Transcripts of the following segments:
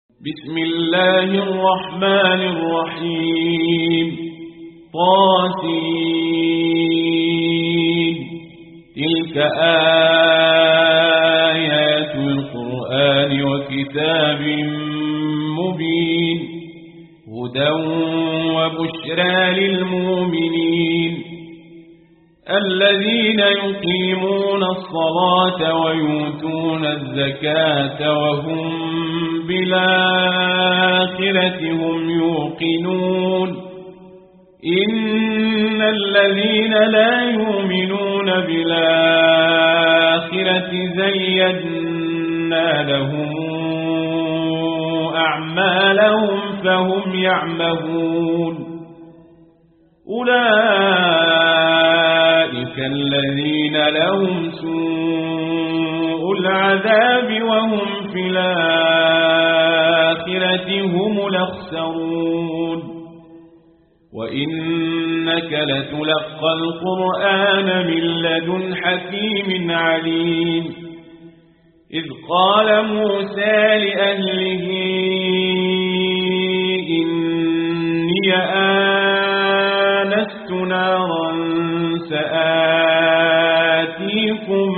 بسم الله الرحمن الرحيم طاسين تلك آيات القرآن وكتاب مبين هدى وبشرى للمؤمنين الذين يقيمون الصلاة ويؤتون الزكاة وهم بالآخرة هم يوقنون إن الذين لا يؤمنون بالآخرة زينا لهم أعمالهم فهم يعمهون أولئك الذين لهم سوء العذاب وهم في الآخرة هم الأخسرون وإنك لتلقى القرآن من لدن حكيم عليم إذ قال موسى لأهله إني آنست نارا سآتيكم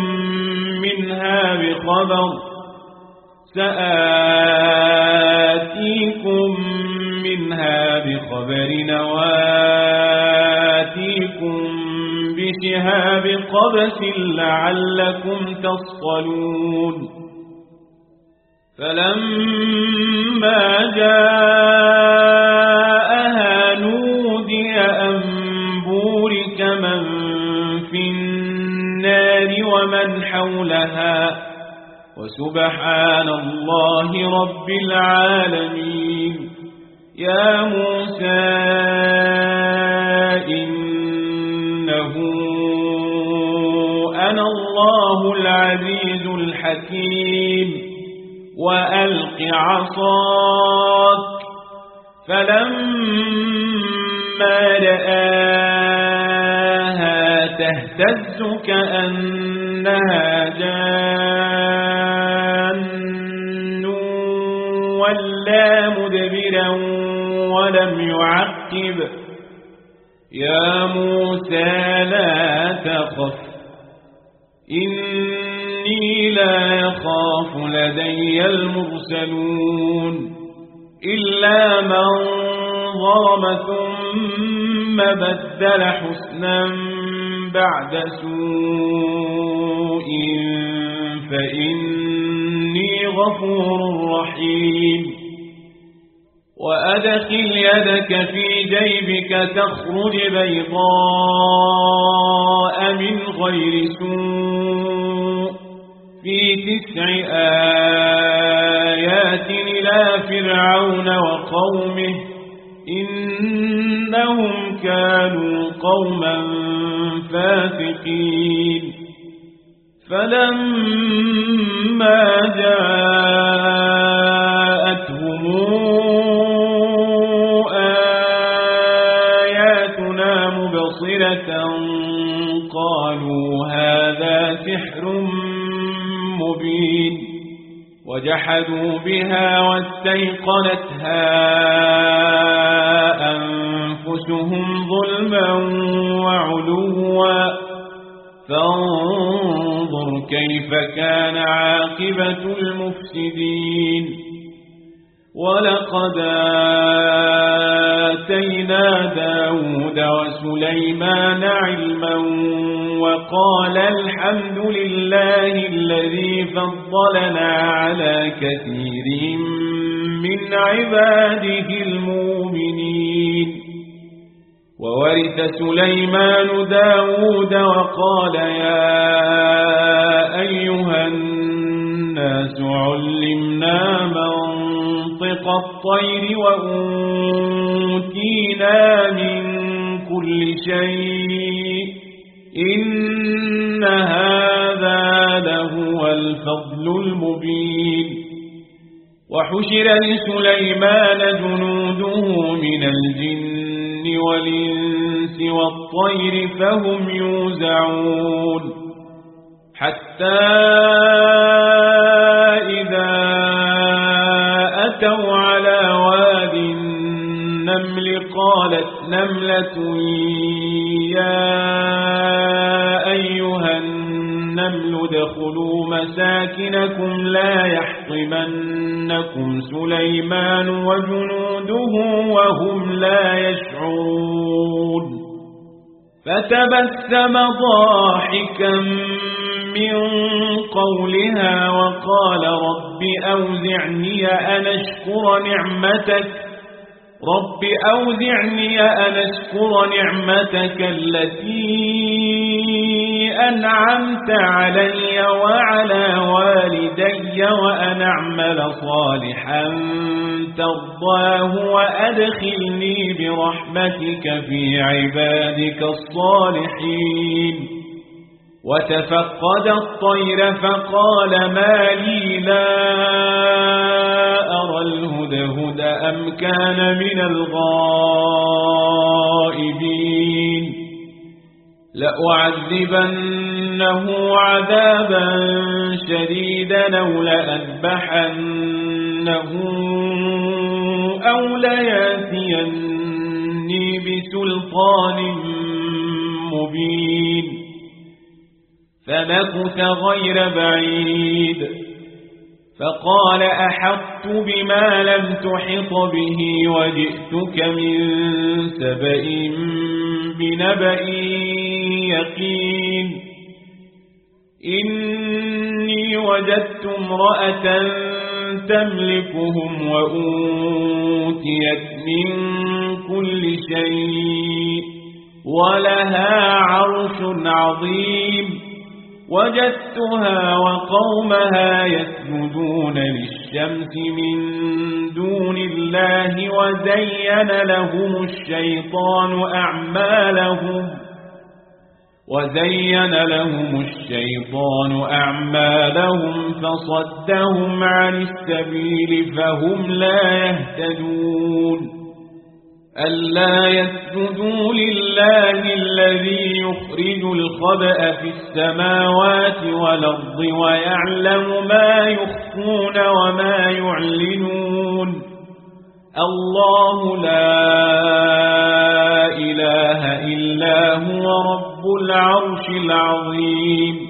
منها بخبر وآتيكم بشهاب قبس لعلكم تصطلون فلما جاءها نودي أن بورك من في النار ومن حولها وسبحان الله رب العالمين يا موسى إنه أنا الله العزيز الحكيم وألق عصاك فلما رآها تهتز كأنها جان ولا مدبرا ولم يعقب يا موسى لا تخف إني لا يخاف لدي المرسلون إلا من ظلم ثم بدل حسنا بعد سوء فإني غفور رحيم وأدخل يدك في جيبك تخرج بيضاء من غير سوء في 9 آيات إلى فرعون وقومه إنهم كانوا قوما فاسقين فلما جاءتهم آياتنا مبصرة قالوا هذا سحر مبين وجحدوا بها واستيقنتها أنفسهم ظلما وعلوا فانظر كيف كان عاقبة المفسدين ولقد آتينا داود وسليمان علما وقال الحمد لله الذي فضلنا على كثير من عباده المؤمنين وورث سليمان داود وقال يا أيها الناس علمنا منطق الطير وأوتينا من كل شيء إن هذا لهو الفضل المبين وحشر لسليمان جنوده من الجن والإنس والطير فهم يوزعون حتى إذا أتوا على واد النمل قالت نملة يا أيها النمل ادخلوا مساكنكم لا يحطمنكم سليمان وجنوده وهم لا يشعرون فتبسم ضاحكا من قولها وقال رب أوزعني أن أشكر نعمتك التي أنعمت علي وعلى والدي وأن أعمل صالحا ترضاه وأدخلني برحمتك في عبادك الصالحين وتفقد الطير فقال ما لي لا أرى الهدهد أم كان من الغائبين لأعذبنه عذابا شديدا أو لأذبحنه أو ليأتيني بسلطان مبين فمكث غير بعيد فقال أحطت بما لم تحط به وجئتك من سبأ بنبأ يقين إني وجدت امرأة تملكهم وأوتيت من كل شيء ولها عرش عظيم وجدتها وقومها يسجدون للشمس من دون الله وزين لهم الشيطان أعمالهم فصدهم عن السبيل فهم لا يهتدون ألا يسجدوا لله الذي يخرج الخبأ في السماوات والأرض ويعلم ما يخفون وما يعلنون الله لا إله إلا هو رب العرش العظيم